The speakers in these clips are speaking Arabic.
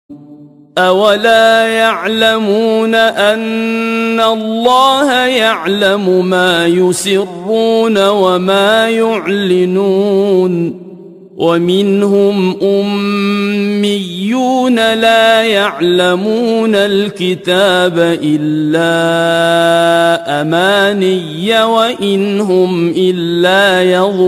أولا يعلمون أن الله يعلم ما يسرون وما يعلنون ومنهم أميون لا يعلمون الكتاب إلا أماني وإن هم إلا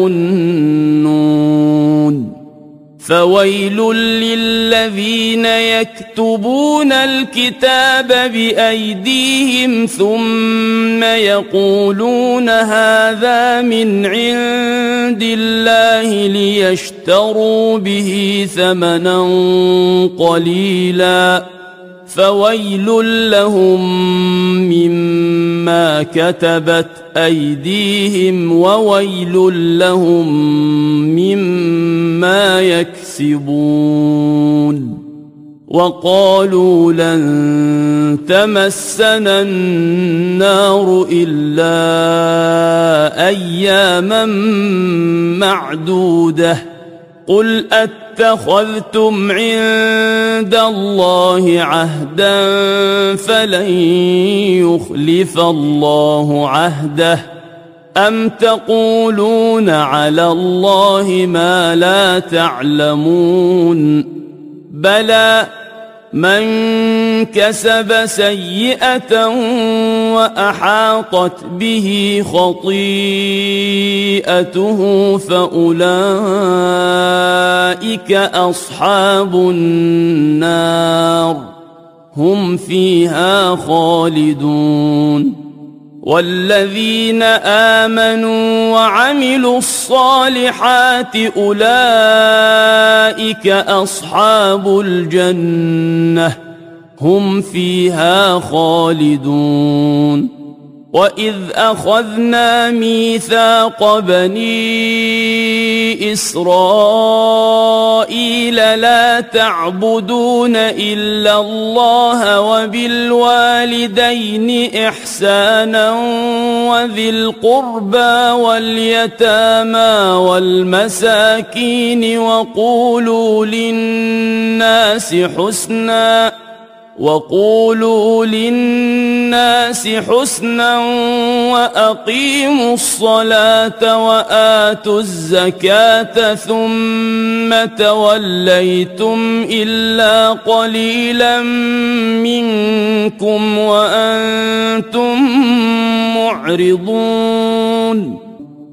يظنون فويل للذين يكتبون الكتاب بأيديهم ثم يقولون هذا من عند الله ليشتروا به ثمنا قليلا فويل لهم مما كتبت أيديهم وويل لهم مما يكسبون وقالوا لن تمسنا النار إلا أياما معدودة قل اتخذتم عند الله عهدا فلن يخلف الله عهده أم تقولون على الله ما لا تعلمون بلى من كسب سيئة وأحاطت به خطيئته فأولئك أصحاب النار هم فيها خالدون والذين آمنوا وعملوا الصالحات أولئك أصحاب الجنة هم فيها خالدون وإذ أخذنا ميثاق بني إسرائيل لا تعبدون إلا الله وبالوالدين إحسانا وذي القربى واليتامى والمساكين وقولوا للناس حسنا وأقيموا الصلاة وآتوا الزكاة ثم توليتم إلا قليلا منكم وأنتم معرضون